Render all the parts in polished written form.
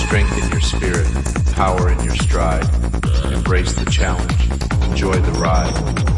Strengthen your spirit, power in your stride. Embrace the challenge, enjoy the ride.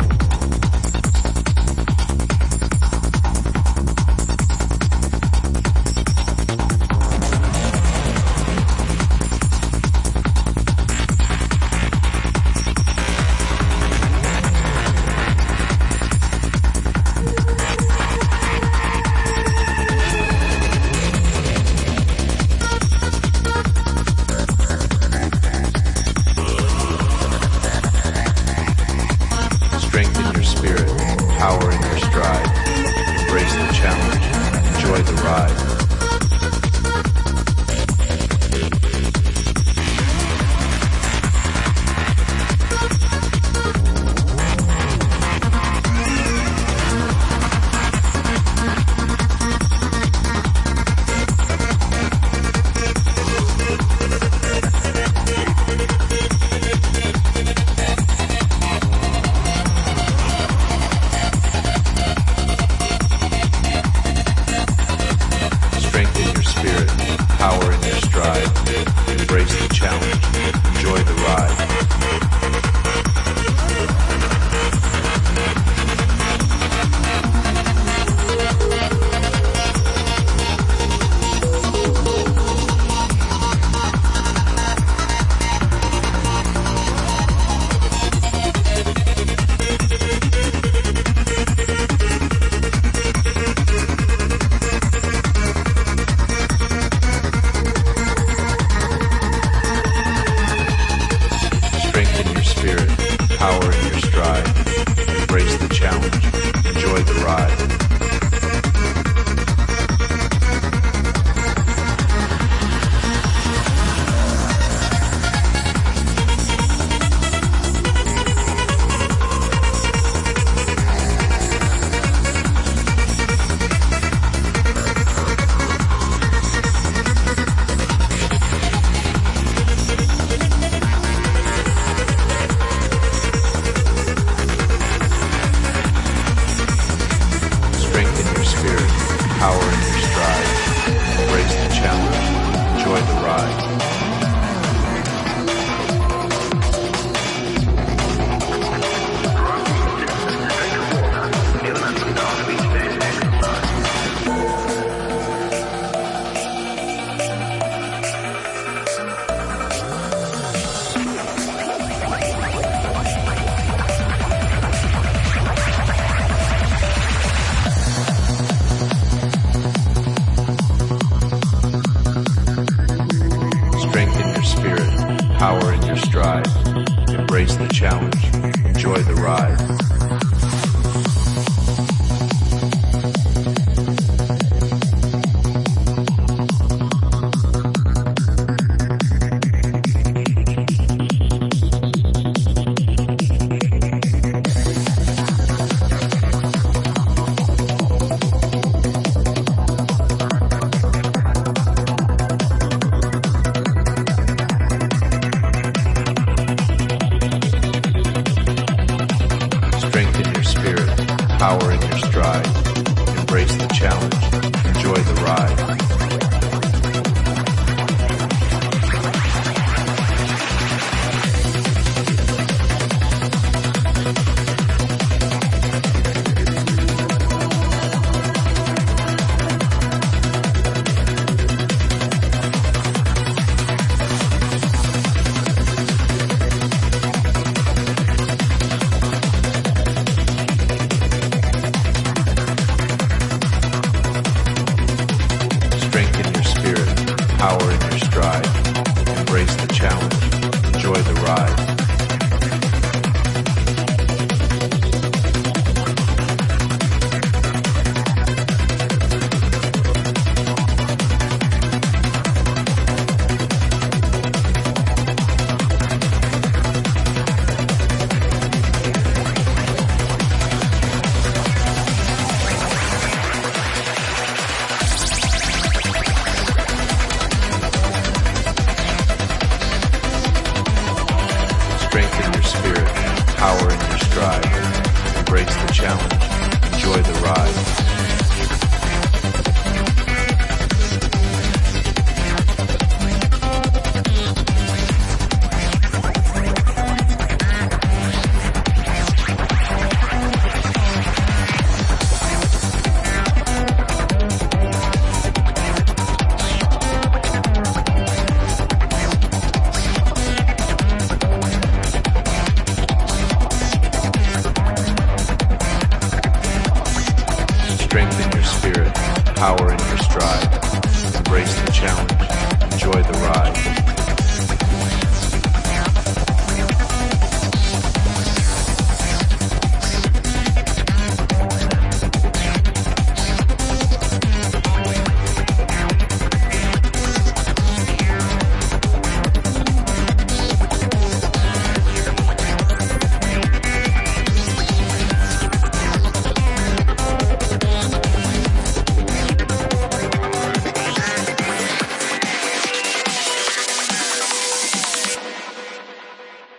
Strengthen your spirit, power in your stride. Embrace the challenge, enjoy the ride. Strengthen your spirit, power in your stride. Embrace the challenge, enjoy the ride. Strengthen your spirit, power in your stride. Embrace the challenge, enjoy the ride. Strengthen your spirit, power in your stride. Embrace the challenge, enjoy the ride. Strengthen your spirit, power in your stride. Embrace the challenge, enjoy the ride. Strengthen your spirit, power in your stride. Embrace the challenge, enjoy the ride. Strengthen your spirit, power in your stride. Embrace the challenge, enjoy the ride. Strengthen your spirit, power in your stride. Embrace the challenge, enjoy the ride. in your stride. Embrace the challenge. Enjoy the ride.